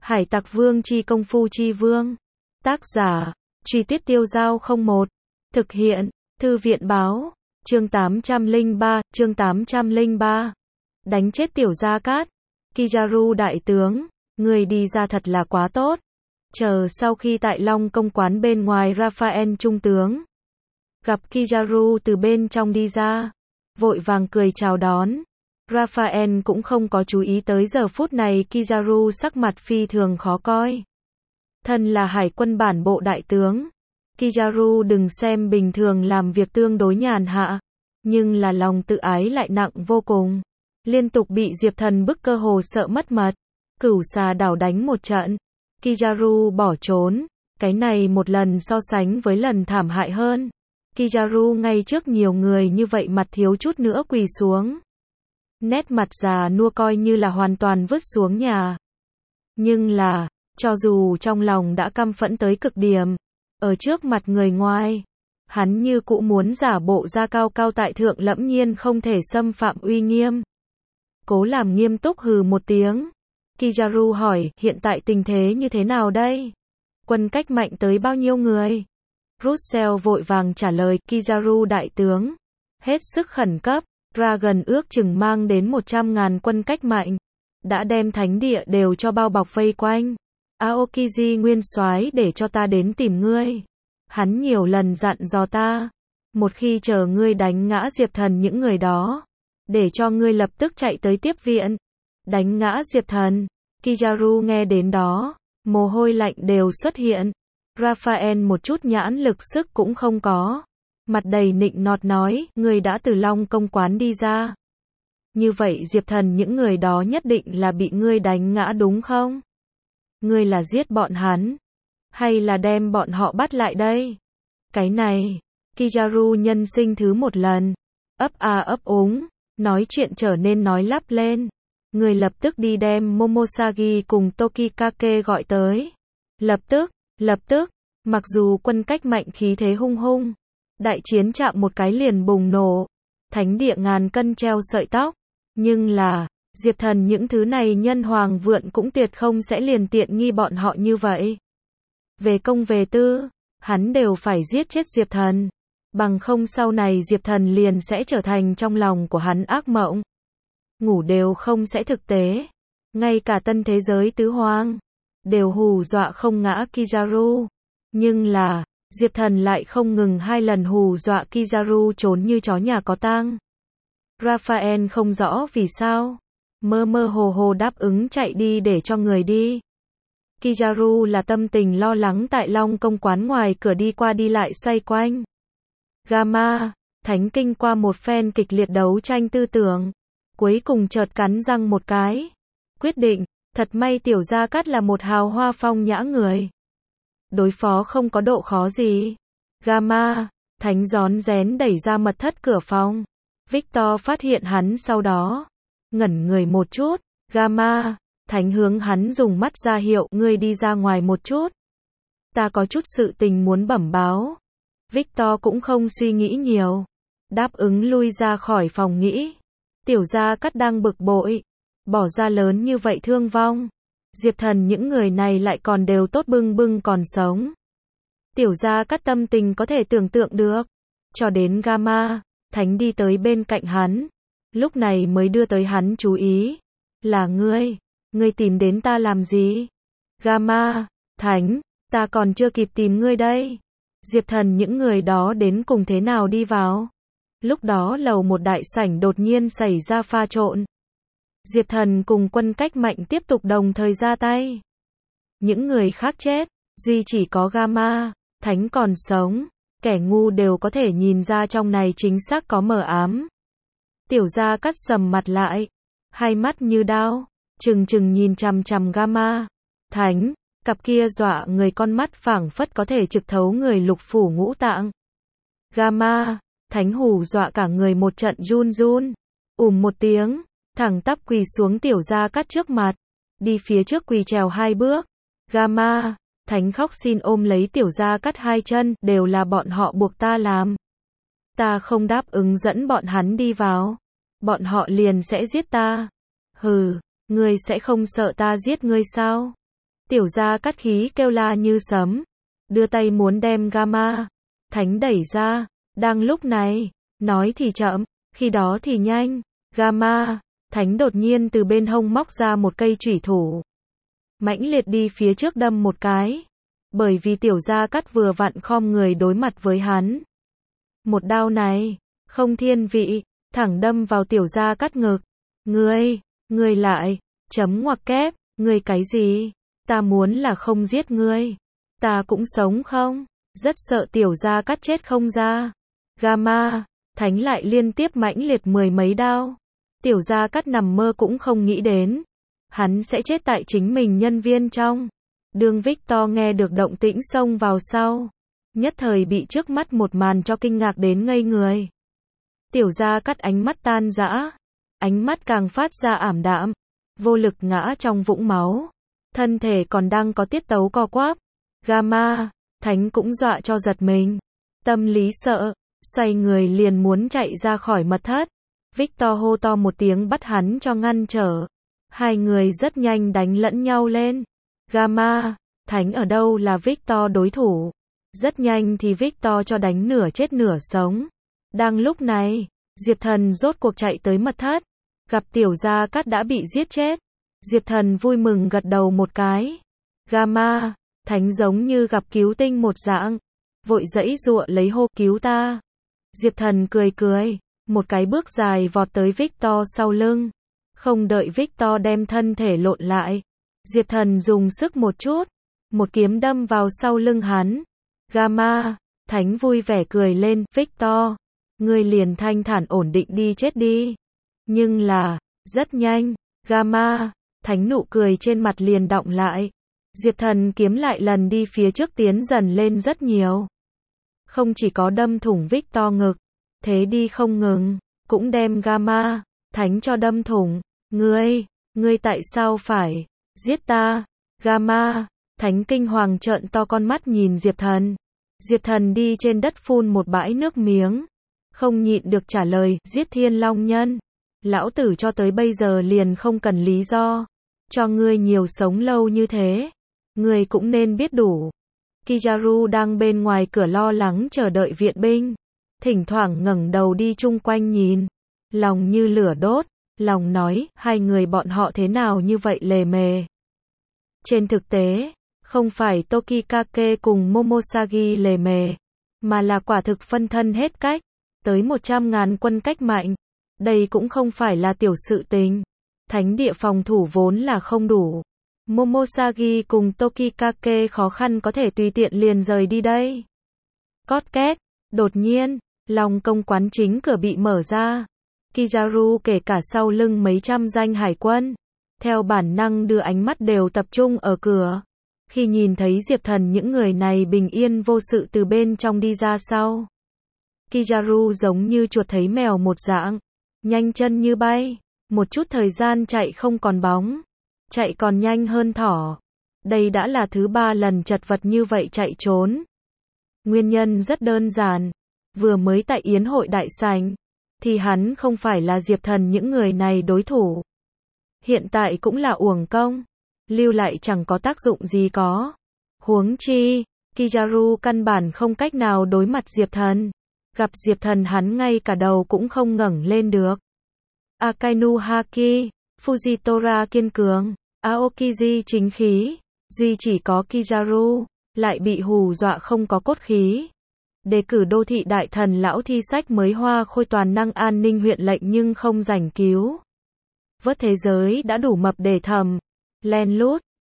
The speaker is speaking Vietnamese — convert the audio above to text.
Hải Tặc Vương chi công phu chi vương. Tác giả, Truy Tuyết Tiêu Dao 01. Thực hiện, Thư viện báo. Chương 803. Đánh chết Tiểu Gia Cát. Kizaru đại tướng, người đi ra thật là quá tốt. Chờ sau khi tại Long Công quán bên ngoài Raphael trung tướng gặp Kizaru từ bên trong đi ra, vội vàng cười chào đón. Raphael cũng không có chú ý tới giờ phút này Kizaru sắc mặt phi thường khó coi. Thân là hải quân bản bộ đại tướng, Kizaru đừng xem bình thường làm việc tương đối nhàn hạ, nhưng là lòng tự ái lại nặng vô cùng. Liên tục bị Diệp Thần bức cơ hồ sợ mất mật. Cửu xà đảo đánh một trận, Kizaru bỏ trốn. Cái này một lần so sánh với lần thảm hại hơn. Kizaru ngay trước nhiều người như vậy mặt thiếu chút nữa quỳ xuống. Nét mặt già nua coi như là hoàn toàn vứt xuống nhà. Nhưng là, cho dù trong lòng đã căm phẫn tới cực điểm, ở trước mặt người ngoài, hắn như cũ muốn giả bộ ra cao cao tại thượng lẫm nhiên không thể xâm phạm uy nghiêm. Cố làm nghiêm túc hừ một tiếng. Kizaru hỏi, hiện tại tình thế như thế nào đây? Quân cách mạnh tới bao nhiêu người? Russell vội vàng trả lời, Kizaru đại tướng. Hết sức khẩn cấp, Dragon ước chừng mang đến 100.000 quân cách mạnh. Đã đem thánh địa đều cho bao bọc vây quanh. Aokiji nguyên soái để cho ta đến tìm ngươi. Hắn nhiều lần dặn dò ta. Một khi chờ ngươi đánh ngã Diệp Thần những người đó, để cho ngươi lập tức chạy tới tiếp viện. Đánh ngã Diệp Thần. Kizaru nghe đến đó, mồ hôi lạnh đều xuất hiện. Raphael một chút nhãn lực sức cũng không có. Mặt đầy nịnh nọt nói, ngươi đã từ Long Công quán đi ra. Như vậy Diệp Thần những người đó nhất định là bị ngươi đánh ngã đúng không? Ngươi là giết bọn hắn, hay là đem bọn họ bắt lại đây? Cái này, Kizaru nhân sinh thứ một lần. Ấp a ấp úng, nói chuyện trở nên nói lắp lên. Người lập tức đi đem Momosagi cùng Tokikake gọi tới. Lập tức, mặc dù quân cách mạnh khí thế hung hung, đại chiến chạm một cái liền bùng nổ, thánh địa ngàn cân treo sợi tóc, nhưng là, Diệp Thần những thứ này nhân hoàng vượn cũng tuyệt không sẽ liền tiện nghi bọn họ như vậy. Về công về tư, hắn đều phải giết chết Diệp Thần, bằng không sau này Diệp Thần liền sẽ trở thành trong lòng của hắn ác mộng. Ngủ đều không sẽ thực tế. Ngay cả tân thế giới tứ hoang đều hù dọa không ngã Kizaru. Nhưng là, Diệp Thần lại không ngừng 2 lần hù dọa Kizaru trốn như chó nhà có tang. Raphael không rõ vì sao, mơ mơ hồ hồ đáp ứng chạy đi để cho người đi. Kizaru là tâm tình lo lắng tại Long Công quán ngoài cửa đi qua đi lại xoay quanh. Gamma, thánh kinh qua một phen kịch liệt đấu tranh tư tưởng, cuối cùng chợt cắn răng một cái. Quyết định, thật may Tiểu Gia Cát là một hào hoa phong nhã người. Đối phó không có độ khó gì. Gamma, thánh rón rén đẩy ra mật thất cửa phòng. Victor phát hiện hắn sau đó. Ngẩn người một chút. Gamma, thánh hướng hắn dùng mắt ra hiệu, ngươi đi ra ngoài một chút. Ta có chút sự tình muốn bẩm báo. Victor cũng không suy nghĩ nhiều. Đáp ứng lui ra khỏi phòng nghĩ. Tiểu Gia Cát đang bực bội, bỏ ra lớn như vậy thương vong. Diệp Thần những người này lại còn đều tốt bưng bưng còn sống. Tiểu Gia Cát tâm tình có thể tưởng tượng được. Cho đến Gamma, thánh đi tới bên cạnh hắn. Lúc này mới đưa tới hắn chú ý. Là ngươi tìm đến ta làm gì? Gamma, thánh, ta còn chưa kịp tìm ngươi đây. Diệp Thần những người đó đến cùng thế nào đi vào? Lúc đó lầu một đại sảnh đột nhiên xảy ra pha trộn. Diệp Thần cùng quân cách mạnh tiếp tục đồng thời ra tay. Những người khác chết, duy chỉ có Gamma, thánh còn sống. Kẻ ngu đều có thể nhìn ra trong này chính xác có mờ ám. Tiểu Gia Cát sầm mặt lại, hai mắt như đao, trừng trừng nhìn chằm chằm Gamma. Thánh, cặp kia dọa người con mắt phảng phất có thể trực thấu người lục phủ ngũ tạng. Gamma, thánh hù dọa cả người một trận run run. Một tiếng, thẳng tắp quỳ xuống Tiểu Gia Cát trước mặt. Đi phía trước quỳ trèo 2 bước. Gamma, thánh khóc xin ôm lấy Tiểu Gia Cát 2 chân, đều là bọn họ buộc ta làm. Ta không đáp ứng dẫn bọn hắn đi vào. Bọn họ liền sẽ giết ta. Hừ, ngươi sẽ không sợ ta giết ngươi sao? Tiểu Gia Cát khí kêu la như sấm, đưa tay muốn đem Gamma Thánh đẩy ra. Đang lúc này, nói thì chậm, khi đó thì nhanh, Gamma Thánh đột nhiên từ bên hông móc ra một cây chủy thủ, mãnh liệt đi phía trước đâm một cái. Bởi vì Tiểu Gia Cát vừa vặn khom người đối mặt với hắn. Một đao này, không thiên vị, thẳng đâm vào Tiểu Gia Cát ngực. Ngươi lại, chấm ngoặc kép, ngươi cái gì? Ta muốn là không giết ngươi. Ta cũng sống không? Rất sợ Tiểu Gia Cát chết không ra. Gamma Thánh lại liên tiếp mãnh liệt mười mấy đao. Tiểu Gia Cát nằm mơ cũng không nghĩ đến. Hắn sẽ chết tại chính mình nhân viên trong. Đường Victor nghe được động tĩnh xông vào sau. Nhất thời bị trước mắt một màn cho kinh ngạc đến ngây người. Tiểu Gia Cát ánh mắt tan rã. Ánh mắt càng phát ra ảm đạm. Vô lực ngã trong vũng máu. Thân thể còn đang có tiết tấu co quắp. Gamma Thánh cũng dọa cho giật mình. Tâm lý sợ, xoay người liền muốn chạy ra khỏi mật thất. Victor hô to một tiếng bắt hắn cho ngăn trở. Hai người rất nhanh đánh lẫn nhau lên. Gamma Thánh ở đâu là Victor đối thủ. Rất nhanh thì Victor cho đánh nửa chết nửa sống. Đang lúc này, Diệp Thần rốt cuộc chạy tới mật thất. Gặp Tiểu Gia Cát đã bị giết chết. Diệp Thần vui mừng gật đầu một cái. Gamma Thánh giống như gặp cứu tinh một dạng. Vội giãy giụa lấy hô cứu ta. Diệp Thần cười cười. Một cái bước dài vọt tới Victor sau lưng. Không đợi Victor đem thân thể lộn lại. Diệp Thần dùng sức một chút. Một kiếm đâm vào sau lưng hắn. Gamma Thánh vui vẻ cười lên. Victor, ngươi liền thanh thản ổn định đi chết đi. Nhưng là, rất nhanh, Gamma Thánh nụ cười trên mặt liền đọng lại. Diệp Thần kiếm lại lần đi phía trước tiến dần lên rất nhiều. Không chỉ có đâm thủng Victor ngực, thế đi không ngừng, cũng đem Gamma Thánh cho đâm thủng. Ngươi tại sao phải giết ta? Gamma Thánh kinh hoàng trợn to con mắt nhìn Diệp Thần. Diệp Thần đi trên đất phun một bãi nước miếng. Không nhịn được trả lời, giết Thiên Long Nhân. Lão tử cho tới bây giờ liền không cần lý do. Cho ngươi nhiều sống lâu như thế. Ngươi cũng nên biết đủ. Kizaru đang bên ngoài cửa lo lắng chờ đợi viện binh. Thỉnh thoảng ngẩng đầu đi chung quanh nhìn. Lòng như lửa đốt. Lòng nói, hai người bọn họ thế nào như vậy lề mề. Trên thực tế, không phải Tokikake cùng Momosagi lề mề, mà là quả thực phân thân hết cách. Tới 100.000 quân cách mạnh. Đây cũng không phải là tiểu sự tình. Thánh địa phòng thủ vốn là không đủ. Momosagi cùng Tokikake khó khăn có thể tùy tiện liền rời đi đây. Cót két, đột nhiên, Long công quán chính cửa bị mở ra. Kizaru kể cả sau lưng mấy trăm danh hải quân. Theo bản năng đưa ánh mắt đều tập trung ở cửa. Khi nhìn thấy Diệp Thần những người này bình yên vô sự từ bên trong đi ra sau. Kizaru giống như chuột thấy mèo một dạng. Nhanh chân như bay. Một chút thời gian chạy không còn bóng. Chạy còn nhanh hơn thỏ. Đây đã là thứ 3 lần chật vật như vậy chạy trốn. Nguyên nhân rất đơn giản. Vừa mới tại yến hội đại sảnh. Thì hắn không phải là Diệp Thần những người này đối thủ. Hiện tại cũng là uổng công. Lưu lại chẳng có tác dụng gì có. Huống chi, Kizaru căn bản không cách nào đối mặt Diệp Thần. Gặp Diệp Thần hắn ngay cả đầu cũng không ngẩng lên được. Akainu Haki, Fujitora kiên cường, Aokiji chính khí, duy chỉ có Kizaru, lại bị hù dọa không có cốt khí. Đề cử đô thị đại thần lão thi sách mới hoa khôi toàn năng an ninh huyện lệnh nhưng không giành cứu. Vớt thế giới đã đủ mập để thầm, len lút,